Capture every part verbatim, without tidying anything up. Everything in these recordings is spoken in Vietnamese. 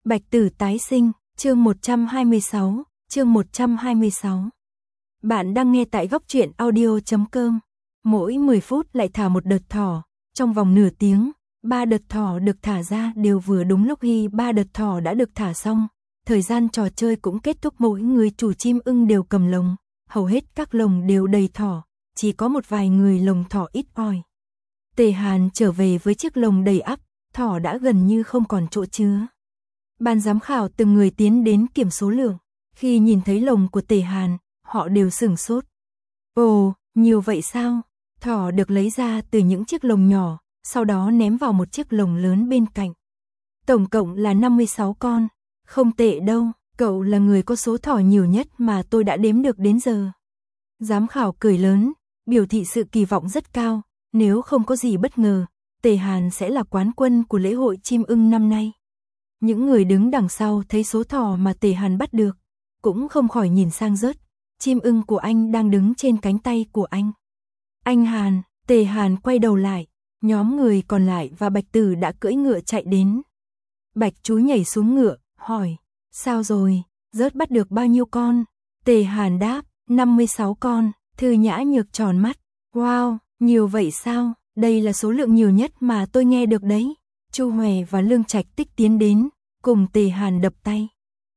Bạch Tử tái sinh, chương một trăm hai mươi sáu, chương một trăm hai mươi sáu. Bạn đang nghe tại góc truyện audio chấm com. Mỗi mười phút lại thả một đợt thỏ, trong vòng nửa tiếng, ba đợt thỏ được thả ra đều vừa đúng lúc khi ba đợt thỏ đã được thả xong. Thời gian trò chơi cũng kết thúc, mỗi người chủ chim ưng đều cầm lồng, hầu hết các lồng đều đầy thỏ, chỉ có một vài người lồng thỏ ít ỏi. Tề Hàn trở về với chiếc lồng đầy ắp, thỏ đã gần như không còn chỗ chứa. Ban giám khảo từng người tiến đến kiểm số lượng, khi nhìn thấy lồng của Tề Hàn, họ đều sửng sốt. Ồ, nhiều vậy sao? Thỏ được lấy ra từ những chiếc lồng nhỏ, sau đó ném vào một chiếc lồng lớn bên cạnh. Tổng cộng là năm mươi sáu con, không tệ đâu, cậu là người có số thỏ nhiều nhất mà tôi đã đếm được đến giờ. Giám khảo cười lớn, biểu thị sự kỳ vọng rất cao, nếu không có gì bất ngờ, Tề Hàn sẽ là quán quân của lễ hội chim ưng năm nay. Những người đứng đằng sau thấy số thỏ mà Tề Hàn bắt được, cũng không khỏi nhìn sang rớt, chim ưng của anh đang đứng trên cánh tay của anh. Anh Hàn, Tề Hàn quay đầu lại, nhóm người còn lại và Bạch Tử đã cưỡi ngựa chạy đến. Bạch Chú nhảy xuống ngựa, hỏi, sao rồi, rớt bắt được bao nhiêu con? Tề Hàn đáp, năm mươi sáu con. Thư Nhã Nhược tròn mắt, wow, nhiều vậy sao, đây là số lượng nhiều nhất mà tôi nghe được đấy. Chu Hòe và Lương Trạch Tích tiến đến, cùng Tề Hàn đập tay.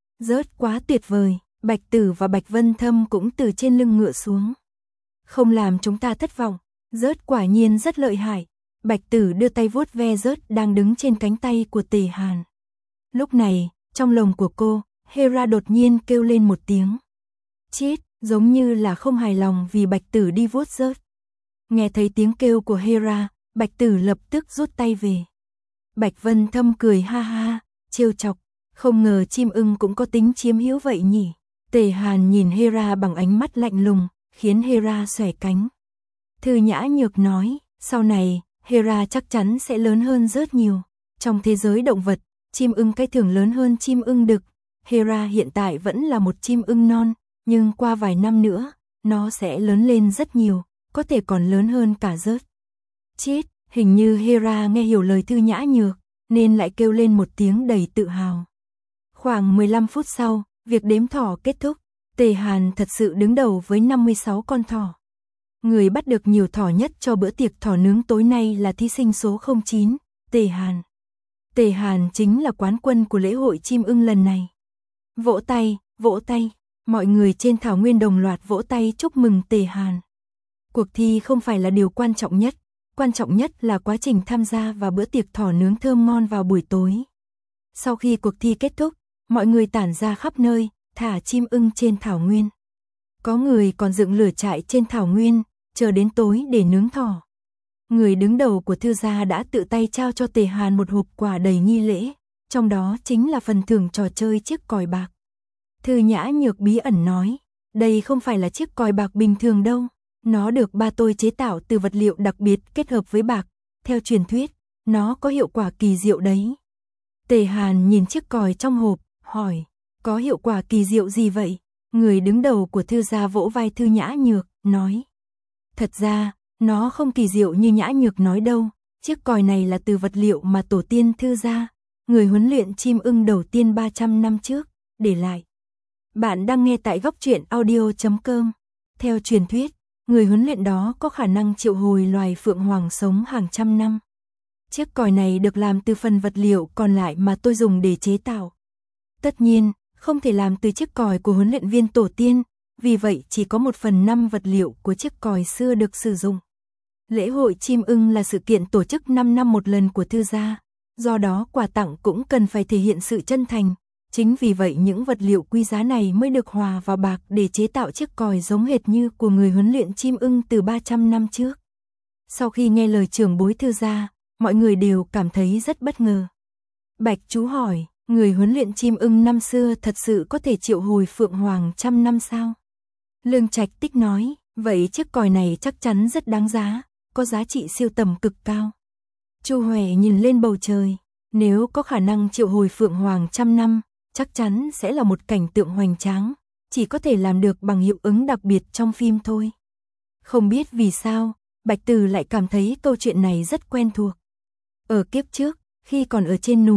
Rớt quá tuyệt vời, Bạch Tử và Bạch Vân Thâm cũng từ trên lưng ngựa xuống. Không làm chúng ta thất vọng, rớt quả nhiên rất lợi hại. Bạch Tử đưa tay vuốt ve rớt đang đứng trên cánh tay của Tề Hàn. Lúc này, trong lồng của cô, Hera đột nhiên kêu lên một tiếng. Chít, giống như là không hài lòng vì Bạch Tử đi vuốt rớt. Nghe thấy tiếng kêu của Hera, Bạch Tử lập tức rút tay về. Bạch Vân Thâm cười ha ha, trêu chọc, không ngờ chim ưng cũng có tính chiếm hữu vậy nhỉ. Tề Hàn nhìn Hera bằng ánh mắt lạnh lùng, khiến Hera xòe cánh. Thư Nhã Nhược nói, sau này, Hera chắc chắn sẽ lớn hơn rất nhiều. Trong thế giới động vật, chim ưng cái thường lớn hơn chim ưng đực. Hera hiện tại vẫn là một chim ưng non, nhưng qua vài năm nữa, nó sẽ lớn lên rất nhiều, có thể còn lớn hơn cả rớt. Chít, hình như Hera nghe hiểu lời Thư Nhã Nhược, nên lại kêu lên một tiếng đầy tự hào. Khoảng mười lăm phút sau, việc đếm thỏ kết thúc, Tề Hàn thật sự đứng đầu với năm mươi sáu con thỏ. Người bắt được nhiều thỏ nhất cho bữa tiệc thỏ nướng tối nay là thí sinh số không chín, Tề Hàn. Tề Hàn chính là quán quân của lễ hội chim ưng lần này. Vỗ tay, vỗ tay, mọi người trên thảo nguyên đồng loạt vỗ tay chúc mừng Tề Hàn. Cuộc thi không phải là điều quan trọng nhất, quan trọng nhất là quá trình tham gia và bữa tiệc thỏ nướng thơm ngon vào buổi tối. Sau khi cuộc thi kết thúc, mọi người tản ra khắp nơi, thả chim ưng trên thảo nguyên. Có người còn dựng lửa trại trên thảo nguyên, chờ đến tối để nướng thỏ. Người đứng đầu của Thư gia đã tự tay trao cho Tề Hàn một hộp quà đầy nghi lễ, trong đó chính là phần thưởng trò chơi chiếc còi bạc. Thư Nhã Nhược bí ẩn nói, đây không phải là chiếc còi bạc bình thường đâu, nó được ba tôi chế tạo từ vật liệu đặc biệt kết hợp với bạc, theo truyền thuyết, nó có hiệu quả kỳ diệu đấy. Tề Hàn nhìn chiếc còi trong hộp, hỏi, có hiệu quả kỳ diệu gì vậy? Người đứng đầu của Thư gia vỗ vai Thư Nhã Nhược, nói, thật ra, nó không kỳ diệu như Nhã Nhược nói đâu, chiếc còi này là từ vật liệu mà tổ tiên Thư gia, người huấn luyện chim ưng đầu tiên ba trăm năm trước, để lại. Bạn đang nghe tại góc truyện audio chấm com. Theo truyền thuyết, người huấn luyện đó có khả năng triệu hồi loài phượng hoàng sống hàng trăm năm. Chiếc còi này được làm từ phần vật liệu còn lại mà tôi dùng để chế tạo. Tất nhiên, không thể làm từ chiếc còi của huấn luyện viên tổ tiên, vì vậy chỉ có một phần năm vật liệu của chiếc còi xưa được sử dụng. Lễ hội chim ưng là sự kiện tổ chức năm năm một lần của Thư gia, do đó quà tặng cũng cần phải thể hiện sự chân thành. Chính vì vậy những vật liệu quý giá này mới được hòa vào bạc để chế tạo chiếc còi giống hệt như của người huấn luyện chim ưng từ ba trăm năm trước. Sau khi nghe lời trưởng bối Thư gia, mọi người đều cảm thấy rất bất ngờ. Bạch Chú hỏi, người huấn luyện chim ưng năm xưa thật sự có thể triệu hồi phượng hoàng trăm năm sao? Lương Trạch Tích nói, vậy chiếc còi này chắc chắn rất đáng giá, có giá trị siêu tầm cực cao. Chu Hòe nhìn lên bầu trời, nếu có khả năng triệu hồi phượng hoàng trăm năm, chắc chắn sẽ là một cảnh tượng hoành tráng, chỉ có thể làm được bằng hiệu ứng đặc biệt trong phim thôi. Không biết vì sao, Bạch Tử lại cảm thấy câu chuyện này rất quen thuộc. Ở kiếp trước, khi còn ở trên núi,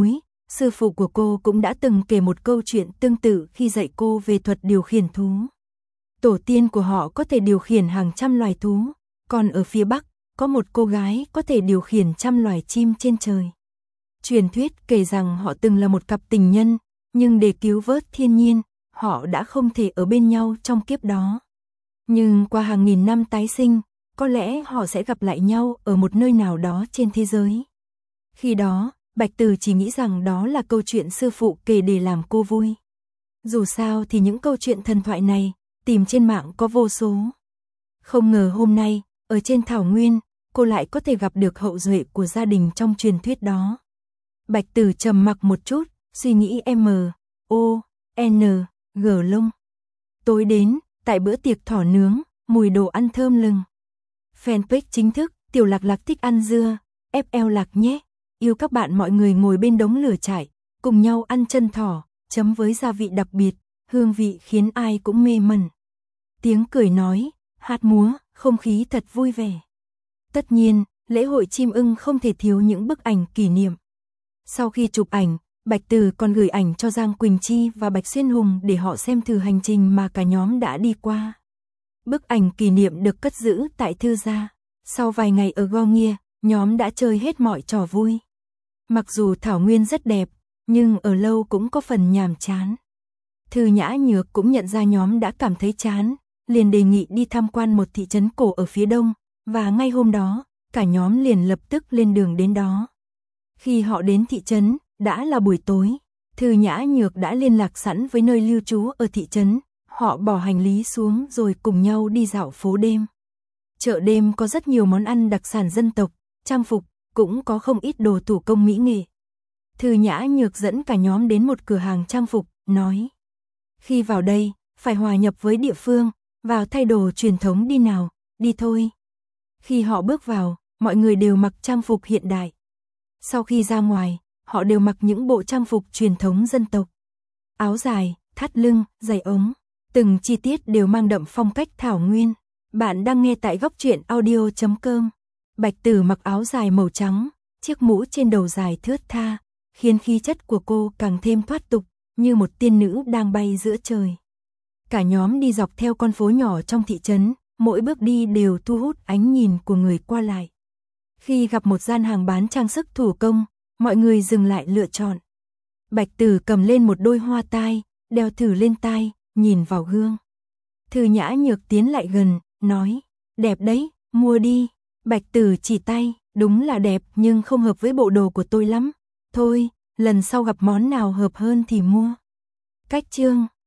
Sư phụ của cô cũng đã từng kể một câu chuyện tương tự khi dạy cô về thuật điều khiển thú. Tổ tiên của họ có thể điều khiển hàng trăm loài thú, còn ở phía Bắc, có một cô gái có thể điều khiển trăm loài chim trên trời. Truyền thuyết kể rằng họ từng là một cặp tình nhân, nhưng để cứu vớt thiên nhiên, họ đã không thể ở bên nhau trong kiếp đó. Nhưng qua hàng nghìn năm tái sinh, có lẽ họ sẽ gặp lại nhau ở một nơi nào đó trên thế giới. Khi đó, Bạch Từ chỉ nghĩ rằng đó là câu chuyện sư phụ kể để làm cô vui. Dù sao thì những câu chuyện thần thoại này, tìm trên mạng có vô số. Không ngờ hôm nay, ở trên thảo nguyên, cô lại có thể gặp được hậu duệ của gia đình trong truyền thuyết đó. Bạch Từ trầm mặc một chút, suy nghĩ M, O, N, G lông. Tối đến, tại bữa tiệc thỏ nướng, mùi đồ ăn thơm lừng. Fanpage chính thức, Tiểu Lạc Lạc thích ăn dưa, ép lờ Lạc nhé. Yêu các bạn, mọi người ngồi bên đống lửa trại, cùng nhau ăn chân thỏ, chấm với gia vị đặc biệt, hương vị khiến ai cũng mê mẩn. Tiếng cười nói, hát múa, không khí thật vui vẻ. Tất nhiên, lễ hội chim ưng không thể thiếu những bức ảnh kỷ niệm. Sau khi chụp ảnh, Bạch Từ còn gửi ảnh cho Giang Quỳnh Chi và Bạch Xuyên Hùng để họ xem thử hành trình mà cả nhóm đã đi qua. Bức ảnh kỷ niệm được cất giữ tại thư gia. Sau vài ngày ở Go Nghia, nhóm đã chơi hết mọi trò vui. Mặc dù thảo nguyên rất đẹp, nhưng ở lâu cũng có phần nhàm chán. Thư Nhã Nhược cũng nhận ra nhóm đã cảm thấy chán, liền đề nghị đi tham quan một thị trấn cổ ở phía đông, và ngay hôm đó, cả nhóm liền lập tức lên đường đến đó. Khi họ đến thị trấn, đã là buổi tối. Thư Nhã Nhược đã liên lạc sẵn với nơi lưu trú ở thị trấn, họ bỏ hành lý xuống rồi cùng nhau đi dạo phố đêm. Chợ đêm có rất nhiều món ăn đặc sản dân tộc, trang phục, cũng có không ít đồ thủ công mỹ nghệ. Thư Nhã Nhược dẫn cả nhóm đến một cửa hàng trang phục, nói: khi vào đây, phải hòa nhập với địa phương, vào thay đồ truyền thống đi nào, đi thôi. Khi họ bước vào, mọi người đều mặc trang phục hiện đại. Sau khi ra ngoài, họ đều mặc những bộ trang phục truyền thống dân tộc. Áo dài, thắt lưng, giày ống, từng chi tiết đều mang đậm phong cách thảo nguyên. Bạn đang nghe tại góc truyện audio chấm com. Bạch Từ mặc áo dài màu trắng, chiếc mũ trên đầu dài thướt tha, khiến khí chất của cô càng thêm thoát tục, như một tiên nữ đang bay giữa trời. Cả nhóm đi dọc theo con phố nhỏ trong thị trấn, mỗi bước đi đều thu hút ánh nhìn của người qua lại. Khi gặp một gian hàng bán trang sức thủ công, mọi người dừng lại lựa chọn. Bạch Từ cầm lên một đôi hoa tai, đeo thử lên tai, nhìn vào gương. Thư Nhã Nhược tiến lại gần, nói: đẹp đấy, mua đi. Bạch Từ chỉ tay, đúng là đẹp nhưng không hợp với bộ đồ của tôi lắm. Thôi, lần sau gặp món nào hợp hơn thì mua. Cách chương